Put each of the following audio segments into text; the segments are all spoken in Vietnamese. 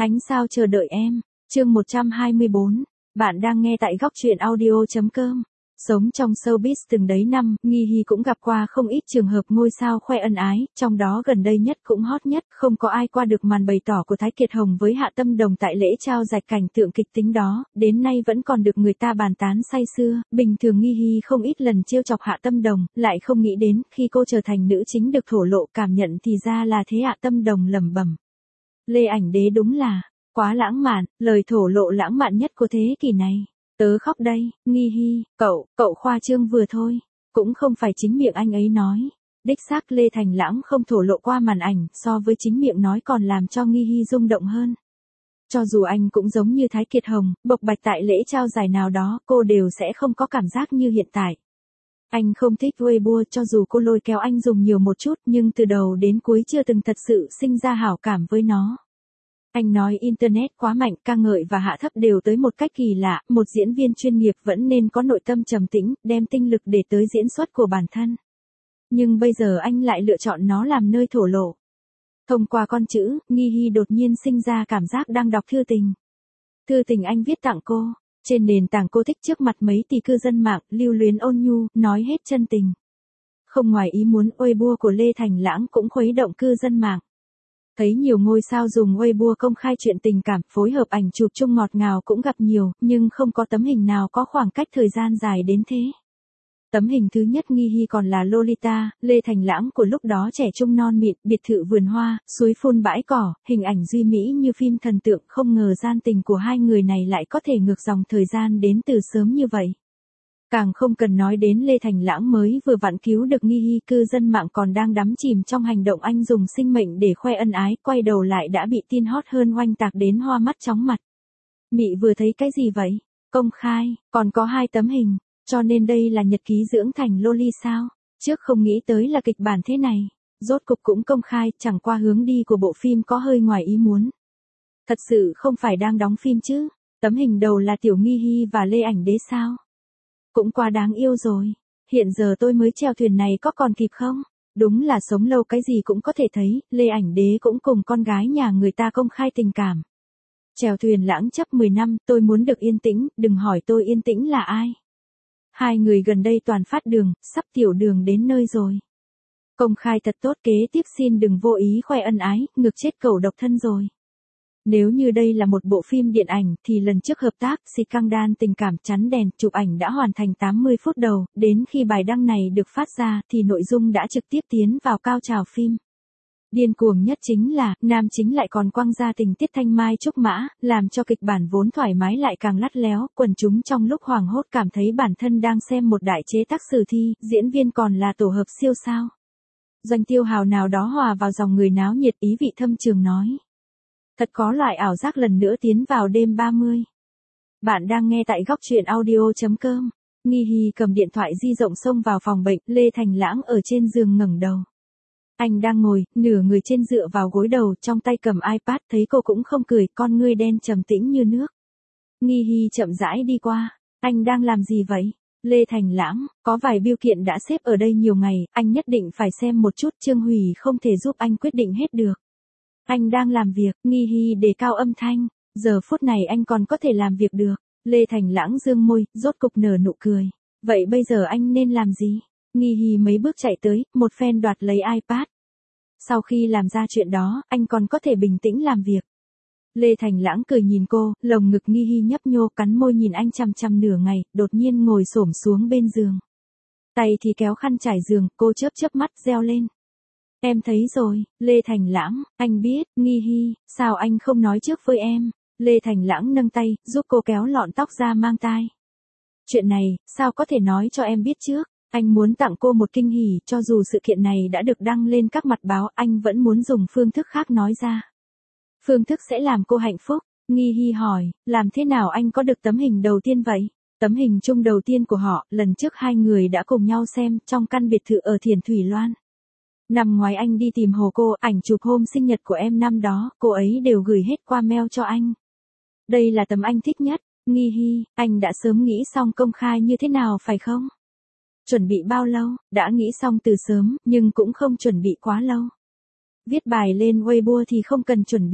Ánh sao chờ đợi em. Chương 124. Bạn đang nghe tại góc truyện audio.com. Sống trong showbiz từng đấy năm, Nghi Hy cũng gặp qua không ít trường hợp ngôi sao khoe ân ái, trong đó gần đây nhất cũng hot nhất, không có ai qua được màn bày tỏ của Thái Kiệt Hồng với Hạ Tâm Đồng tại lễ trao giải cảnh tượng kịch tính đó, đến nay vẫn còn được người ta bàn tán say sưa. Bình thường Nghi Hy không ít lần trêu chọc Hạ Tâm Đồng, lại không nghĩ đến khi cô trở thành nữ chính được thổ lộ cảm nhận thì ra là thế. Hạ Tâm Đồng lẩm bẩm: Lê Ảnh Đế đúng là quá lãng mạn, lời thổ lộ lãng mạn nhất của thế kỷ này. Tớ khóc đây, Nghi Hy, cậu khoa trương vừa thôi, cũng không phải chính miệng anh ấy nói. Đích xác Lê Thành Lãng không thổ lộ qua màn ảnh, so với chính miệng nói còn làm cho Nghi Hy rung động hơn. Cho dù anh cũng giống như Thái Kiệt Hồng, bộc bạch tại lễ trao giải nào đó, cô đều sẽ không có cảm giác như hiện tại. Anh không thích Weibo, cho dù cô lôi kéo anh dùng nhiều một chút, nhưng từ đầu đến cuối chưa từng thật sự sinh ra hảo cảm với nó. Anh nói Internet quá mạnh, ca ngợi và hạ thấp đều tới một cách kỳ lạ, một diễn viên chuyên nghiệp vẫn nên có nội tâm trầm tĩnh, đem tinh lực để tới diễn xuất của bản thân. Nhưng bây giờ anh lại lựa chọn nó làm nơi thổ lộ. Thông qua con chữ, Nghi Hy đột nhiên sinh ra cảm giác đang đọc thư tình. Thư tình anh viết tặng cô, trên nền tảng cô thích trước mặt mấy tỷ cư dân mạng, lưu luyến ôn nhu, nói hết chân tình. Không ngoài ý muốn, Weibo của Lê Thành Lãng cũng khuấy động cư dân mạng. Thấy nhiều ngôi sao dùng Weibo công khai chuyện tình cảm, phối hợp ảnh chụp chung ngọt ngào cũng gặp nhiều, nhưng không có tấm hình nào có khoảng cách thời gian dài đến thế. Tấm hình thứ nhất Nghi Hy còn là Lolita, Lê Thành Lãng của lúc đó trẻ trung non mịn, biệt thự vườn hoa, suối phun bãi cỏ, hình ảnh duy mỹ như phim thần tượng, không ngờ gian tình của hai người này lại có thể ngược dòng thời gian đến từ sớm như vậy. Càng không cần nói đến Lê Thành Lãng mới vừa vặn cứu được Nghi Hy, cư dân mạng còn đang đắm chìm trong hành động anh dùng sinh mệnh để khoe ân ái, quay đầu lại đã bị tin hot hơn oanh tạc đến hoa mắt chóng mặt. Mị vừa thấy cái gì vậy? Công khai, còn có 2 tấm hình, cho nên đây là nhật ký dưỡng thành Loli sao? Trước không nghĩ tới là kịch bản thế này, rốt cục cũng công khai, chẳng qua hướng đi của bộ phim có hơi ngoài ý muốn. Thật sự không phải đang đóng phim chứ? Tấm hình đầu là Tiểu Nghi Hy và Lê Ảnh Đế sao? Cũng quá đáng yêu rồi. Hiện giờ tôi mới chèo thuyền này có còn kịp không? Đúng là sống lâu cái gì cũng có thể thấy, Lê Ảnh Đế cũng cùng con gái nhà người ta công khai tình cảm. Chèo thuyền lãng chấp 10 năm, tôi muốn được yên tĩnh, đừng hỏi tôi yên tĩnh là ai. Hai người gần đây toàn phát đường, sắp tiểu đường đến nơi rồi. Công khai thật tốt, kế tiếp xin đừng vô ý khoe ân ái, ngược chết cẩu độc thân rồi. Nếu như đây là một bộ phim điện ảnh thì lần trước hợp tác xịt căng đan tình cảm chắn đèn chụp ảnh đã hoàn thành 80 phút đầu, đến khi bài đăng này được phát ra thì nội dung đã trực tiếp tiến vào cao trào phim. Điên cuồng nhất chính là, nam chính lại còn quăng ra tình tiết thanh mai trúc mã, làm cho kịch bản vốn thoải mái lại càng lắt léo, quần chúng trong lúc hoảng hốt cảm thấy bản thân đang xem một đại chế tác sử thi, diễn viên còn là tổ hợp siêu sao. Doanh Tiêu Hào nào đó hòa vào dòng người náo nhiệt, ý vị thâm trường nói. Thật có loại ảo giác lần nữa tiến vào đêm 30. Bạn đang nghe tại góc truyện audio.com. Nghi Hy cầm điện thoại di động xông vào phòng bệnh, Lê Thành Lãng ở trên giường ngẩng đầu. Anh đang ngồi, nửa người trên dựa vào gối đầu, trong tay cầm iPad, thấy cô cũng không cười, con ngươi đen trầm tĩnh như nước. Nghi Hy chậm rãi đi qua. Anh đang làm gì vậy? Lê Thành Lãng, có vài bưu kiện đã xếp ở đây nhiều ngày, anh nhất định phải xem một chút, Trương Hủy không thể giúp anh quyết định hết được. Anh đang làm việc, Nghi Hy đề cao âm thanh, giờ phút này anh còn có thể làm việc được. Lê Thành Lãng dương môi, rốt cục nở nụ cười. Vậy bây giờ anh nên làm gì? Nghi Hy mấy bước chạy tới, một phen đoạt lấy iPad. Sau khi làm ra chuyện đó, anh còn có thể bình tĩnh làm việc. Lê Thành Lãng cười nhìn cô, lồng ngực Nghi Hy nhấp nhô, cắn môi nhìn anh chằm chằm nửa ngày, đột nhiên ngồi xổm xuống bên giường. Tay thì kéo khăn trải giường, cô chớp chớp mắt reo lên. Em thấy rồi, Lê Thành Lãng, anh biết, Nghi Hy, sao anh không nói trước với em? Lê Thành Lãng nâng tay, giúp cô kéo lọn tóc ra mang tai. Chuyện này, sao có thể nói cho em biết trước? Anh muốn tặng cô một kinh hỉ, cho dù sự kiện này đã được đăng lên các mặt báo, anh vẫn muốn dùng phương thức khác nói ra. Phương thức sẽ làm cô hạnh phúc. Nghi Hy hỏi, làm thế nào anh có được tấm hình đầu tiên vậy? Tấm hình chung đầu tiên của họ, lần trước hai người đã cùng nhau xem, trong căn biệt thự ở Thiền Thủy Loan. Năm ngoái anh đi tìm Hồ cô, ảnh chụp hôm sinh nhật của em năm đó, cô ấy đều gửi hết qua mail cho anh. Đây là tấm anh thích nhất. Nghi Hy, anh đã sớm nghĩ xong công khai như thế nào phải không? Chuẩn bị bao lâu? Đã nghĩ xong từ sớm, nhưng cũng không chuẩn bị quá lâu. Viết bài lên Weibo thì không cần chuẩn bị.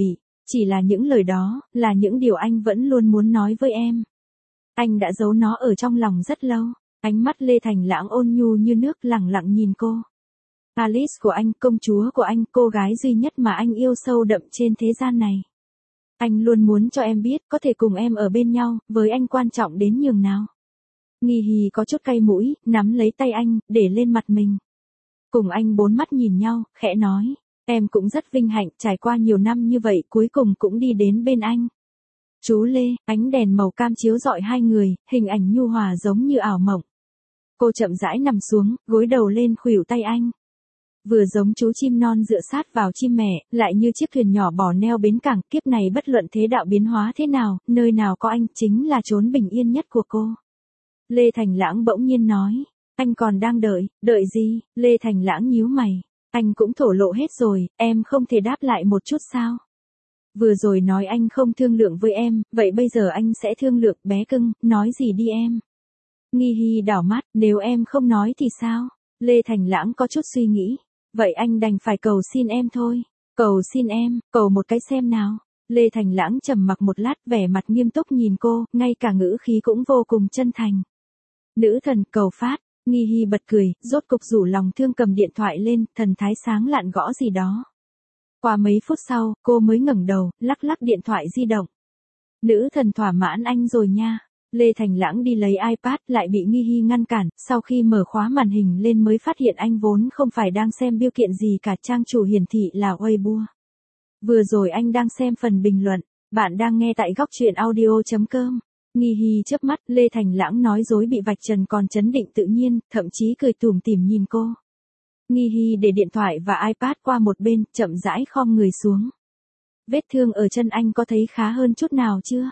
Chỉ là những lời đó, là những điều anh vẫn luôn muốn nói với em. Anh đã giấu nó ở trong lòng rất lâu. Ánh mắt Lê Thành Lãng ôn nhu như nước lẳng lặng nhìn cô. Alice của anh, công chúa của anh, cô gái duy nhất mà anh yêu sâu đậm trên thế gian này. Anh luôn muốn cho em biết, có thể cùng em ở bên nhau, với anh quan trọng đến nhường nào. Nghi Hì có chút cay mũi, nắm lấy tay anh, để lên mặt mình. Cùng anh bốn mắt nhìn nhau, khẽ nói, em cũng rất vinh hạnh, trải qua nhiều năm như vậy, cuối cùng cũng đi đến bên anh. Chú Lê, ánh đèn màu cam chiếu rọi hai người, hình ảnh nhu hòa giống như ảo mộng. Cô chậm rãi nằm xuống, gối đầu lên khuỷu tay anh. Vừa giống chú chim non dựa sát vào chim mẹ, lại như chiếc thuyền nhỏ bỏ neo bến cảng, kiếp này bất luận thế đạo biến hóa thế nào, nơi nào có anh chính là chốn bình yên nhất của cô. Lê Thành Lãng bỗng nhiên nói, anh còn đang đợi gì? Lê Thành Lãng nhíu mày, anh cũng thổ lộ hết rồi, em không thể đáp lại một chút sao? Vừa rồi nói anh không thương lượng với em, vậy bây giờ anh sẽ thương lượng, bé cưng, nói gì đi em. Nghi Hi đảo mắt, nếu em không nói thì sao? Lê Thành Lãng có chút suy nghĩ, vậy anh đành phải cầu xin em thôi. Cầu xin em, cầu một cái xem nào. Lê Thành Lãng trầm mặc một lát, vẻ mặt nghiêm túc nhìn cô, ngay cả ngữ khí cũng vô cùng chân thành. Nữ thần cầu phát. Nghi Hi bật cười, rốt cục rủ lòng thương cầm điện thoại lên, thần thái sáng lạn gõ gì đó. Qua mấy phút sau, cô mới ngẩng đầu, lắc lắc điện thoại di động. Nữ thần thỏa mãn anh rồi nha. Lê Thành Lãng đi lấy iPad, lại bị Nghi Hi ngăn cản, sau khi mở khóa màn hình lên mới phát hiện anh vốn không phải đang xem biêu kiện gì cả, trang chủ hiển thị là Weibo. Vừa rồi anh đang xem phần bình luận, bạn đang nghe tại góc truyện audio.com. Nghi Hi chớp mắt, Lê Thành Lãng nói dối bị vạch trần còn trấn định tự nhiên, thậm chí cười tủm tỉm nhìn cô. Nghi Hi để điện thoại và iPad qua một bên, chậm rãi khom người xuống. Vết thương ở chân anh có thấy khá hơn chút nào chưa?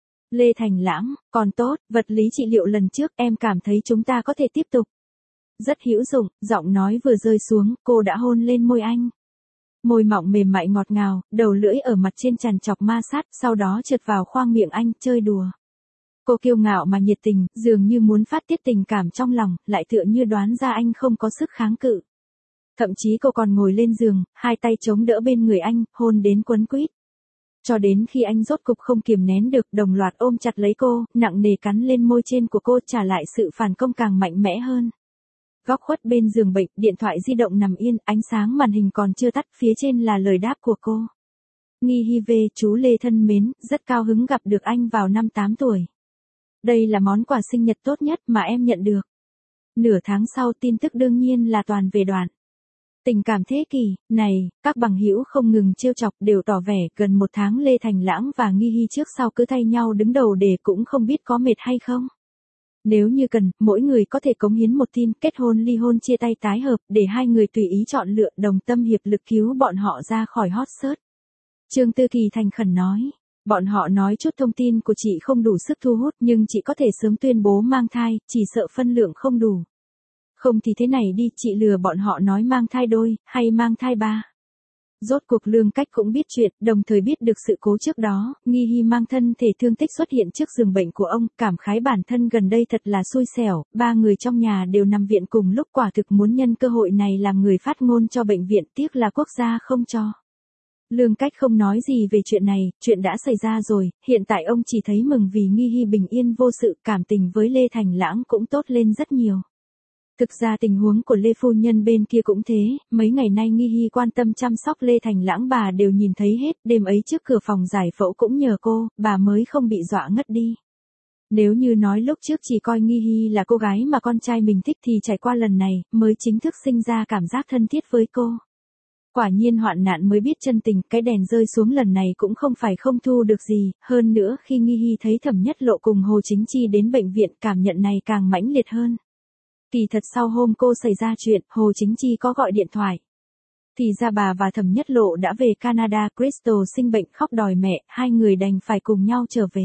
Lê Thành Lãng, còn tốt, vật lý trị liệu lần trước em cảm thấy chúng ta có thể tiếp tục. Rất hữu dụng, giọng nói vừa rơi xuống, cô đã hôn lên môi anh. Môi mọng mềm mại ngọt ngào, đầu lưỡi ở mặt trên tràn chọc ma sát, sau đó trượt vào khoang miệng anh, chơi đùa. Cô kiêu ngạo mà nhiệt tình, dường như muốn phát tiết tình cảm trong lòng, lại tựa như đoán ra anh không có sức kháng cự. Thậm chí cô còn ngồi lên giường, hai tay chống đỡ bên người anh, hôn đến quấn quýt. Cho đến khi anh rốt cục không kiềm nén được, đồng loạt ôm chặt lấy cô, nặng nề cắn lên môi trên của cô, trả lại sự phản công càng mạnh mẽ hơn. Góc khuất bên giường bệnh, điện thoại di động nằm yên, ánh sáng màn hình còn chưa tắt, phía trên là lời đáp của cô. Nghi Hi về, chú Lê thân mến, rất cao hứng gặp được anh vào năm 8 tuổi. Đây là món quà sinh nhật tốt nhất mà em nhận được. Nửa tháng sau tin tức đương nhiên là toàn về Đoạn. Tình cảm thế kỷ này, các bằng hữu không ngừng trêu chọc, đều tỏ vẻ gần một tháng Lê Thành Lãng và Nghi Hi trước sau cứ thay nhau đứng đầu đề, cũng không biết có mệt hay không. Nếu như cần, mỗi người có thể cống hiến một tin, kết hôn ly hôn chia tay tái hợp, để hai người tùy ý chọn lựa, đồng tâm hiệp lực cứu bọn họ ra khỏi hot search. Trương Tư Kỳ thành khẩn nói. Bọn họ nói chút thông tin của chị không đủ sức thu hút, nhưng chị có thể sớm tuyên bố mang thai, chỉ sợ phân lượng không đủ. Không thì thế này đi, chị lừa bọn họ nói mang thai đôi, hay mang thai ba. Rốt cuộc Lương Cách cũng biết chuyện, đồng thời biết được sự cố trước đó, Nghi Hi mang thân thể thương tích xuất hiện trước giường bệnh của ông, cảm khái bản thân gần đây thật là xui xẻo, ba người trong nhà đều nằm viện cùng lúc, quả thực muốn nhân cơ hội này làm người phát ngôn cho bệnh viện, tiếc là quốc gia không cho. Lương Cách không nói gì về chuyện này, chuyện đã xảy ra rồi, hiện tại ông chỉ thấy mừng vì Nghi Hi bình yên vô sự, cảm tình với Lê Thành Lãng cũng tốt lên rất nhiều. Thực ra tình huống của Lê phu nhân bên kia cũng thế, mấy ngày nay Nghi Hi quan tâm chăm sóc Lê Thành Lãng bà đều nhìn thấy hết, đêm ấy trước cửa phòng giải phẫu cũng nhờ cô, bà mới không bị dọa ngất đi. Nếu như nói lúc trước chỉ coi Nghi Hi là cô gái mà con trai mình thích thì trải qua lần này, mới chính thức sinh ra cảm giác thân thiết với cô. Quả nhiên hoạn nạn mới biết chân tình, cái đèn rơi xuống lần này cũng không phải không thu được gì, hơn nữa khi Nghi Hi thấy Thẩm Nhất Lộ cùng Hồ Chính Chi đến bệnh viện, cảm nhận này càng mãnh liệt hơn. Kỳ thật sau hôm cô xảy ra chuyện, Hồ Chính Chi có gọi điện thoại. Thì ra bà và Thẩm Nhất Lộ đã về Canada, Crystal sinh bệnh khóc đòi mẹ, hai người đành phải cùng nhau trở về.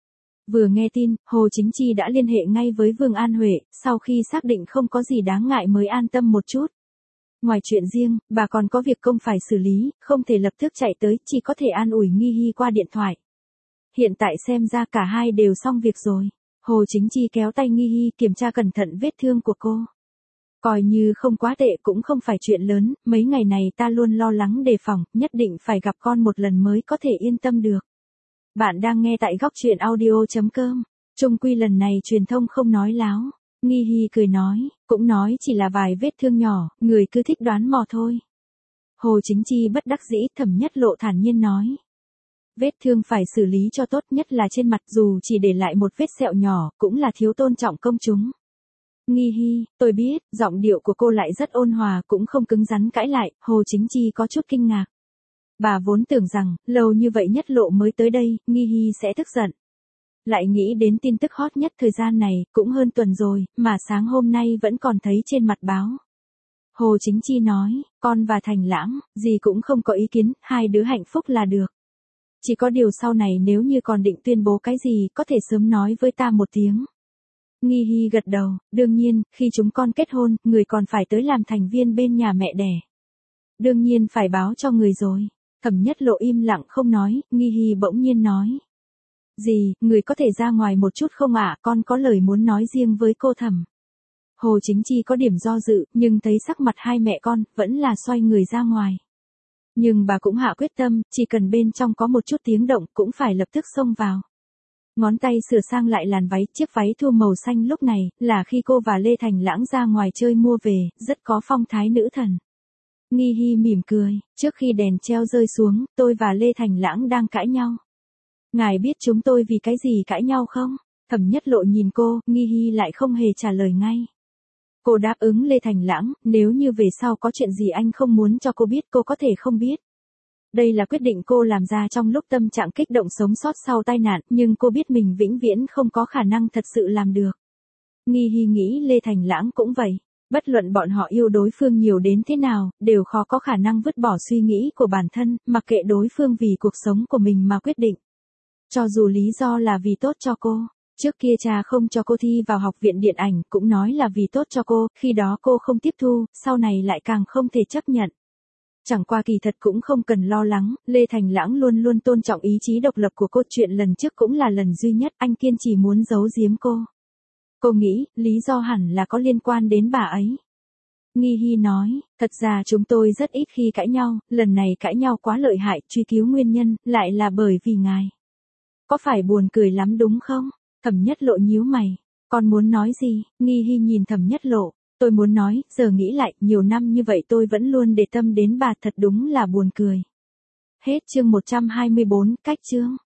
Vừa nghe tin, Hồ Chính Chi đã liên hệ ngay với Vương An Huệ, sau khi xác định không có gì đáng ngại mới an tâm một chút. Ngoài chuyện riêng, bà còn có việc công phải xử lý, không thể lập tức chạy tới, chỉ có thể an ủi Nghi Hi qua điện thoại. Hiện tại xem ra cả hai đều xong việc rồi. Hồ Chính Chi kéo tay Nghi Hi, kiểm tra cẩn thận vết thương của cô. Coi như không quá tệ cũng không phải chuyện lớn, mấy ngày này ta luôn lo lắng đề phòng, nhất định phải gặp con một lần mới có thể yên tâm được. Bạn đang nghe tại góc chuyện audio.com. Chung quy lần này truyền thông không nói láo. Nghi Hy cười nói, cũng nói chỉ là vài vết thương nhỏ, người cứ thích đoán mò thôi. Hồ Chính Chi bất đắc dĩ, Thẩm Nhất Lộ thản nhiên nói. Vết thương phải xử lý cho tốt, nhất là trên mặt, dù chỉ để lại một vết sẹo nhỏ, cũng là thiếu tôn trọng công chúng. Nghi Hy, tôi biết, giọng điệu của cô lại rất ôn hòa, cũng không cứng rắn cãi lại. Hồ Chính Chi có chút kinh ngạc. Bà vốn tưởng rằng, lâu như vậy Nhất Lộ mới tới đây, Nghi Hy sẽ tức giận. Lại nghĩ đến tin tức hot nhất thời gian này, cũng hơn tuần rồi, mà sáng hôm nay vẫn còn thấy trên mặt báo. Hồ Chính Chi nói, con và Thành Lãng, gì cũng không có ý kiến, hai đứa hạnh phúc là được. Chỉ có điều sau này nếu như còn định tuyên bố cái gì, có thể sớm nói với ta một tiếng. Nghi Hy gật đầu, đương nhiên, khi chúng con kết hôn, người còn phải tới làm thành viên bên nhà mẹ đẻ. Đương nhiên phải báo cho người rồi. Thẩm Nhất Lộ im lặng không nói, Nghi Hy bỗng nhiên nói. Gì, người có thể ra ngoài một chút không ạ, con có lời muốn nói riêng với cô Thẩm. Hồ Chính Chi có điểm do dự, nhưng thấy sắc mặt hai mẹ con, vẫn là xoay người ra ngoài. Nhưng bà cũng hạ quyết tâm, chỉ cần bên trong có một chút tiếng động, cũng phải lập tức xông vào. Ngón tay sửa sang lại làn váy, chiếc váy thua màu xanh lúc này, là khi cô và Lê Thành Lãng ra ngoài chơi mua về, rất có phong thái nữ thần. Nghi Hy mỉm cười, trước khi đèn treo rơi xuống, tôi và Lê Thành Lãng đang cãi nhau. Ngài biết chúng tôi vì cái gì cãi nhau không? Thẩm Nhất Lộ nhìn cô, Nghi Hy lại không hề trả lời ngay. Cô đáp ứng Lê Thành Lãng, nếu như về sau có chuyện gì anh không muốn cho cô biết, cô có thể không biết. Đây là quyết định cô làm ra trong lúc tâm trạng kích động sống sót sau tai nạn, nhưng cô biết mình vĩnh viễn không có khả năng thật sự làm được. Nghi Hy nghĩ Lê Thành Lãng cũng vậy. Bất luận bọn họ yêu đối phương nhiều đến thế nào, đều khó có khả năng vứt bỏ suy nghĩ của bản thân, mặc kệ đối phương vì cuộc sống của mình mà quyết định. Cho dù lý do là vì tốt cho cô. Trước kia cha không cho cô thi vào học viện điện ảnh, cũng nói là vì tốt cho cô, khi đó cô không tiếp thu, sau này lại càng không thể chấp nhận. Chẳng qua kỳ thật cũng không cần lo lắng, Lê Thành Lãng luôn luôn tôn trọng ý chí độc lập của cô, chuyện lần trước cũng là lần duy nhất anh kiên trì muốn giấu giếm cô. Cô nghĩ, lý do hẳn là có liên quan đến bà ấy. Nghi Hy nói, thật ra chúng tôi rất ít khi cãi nhau, lần này cãi nhau quá lợi hại, truy cứu nguyên nhân, lại là bởi vì ngài. Có phải buồn cười lắm đúng không? Thẩm Nhất Lộ nhíu mày. Con muốn nói gì? Nghi Hy nhìn Thẩm Nhất Lộ. Tôi muốn nói, giờ nghĩ lại, nhiều năm như vậy tôi vẫn luôn để tâm đến bà, thật đúng là buồn cười. Hết chương 124, cách chương.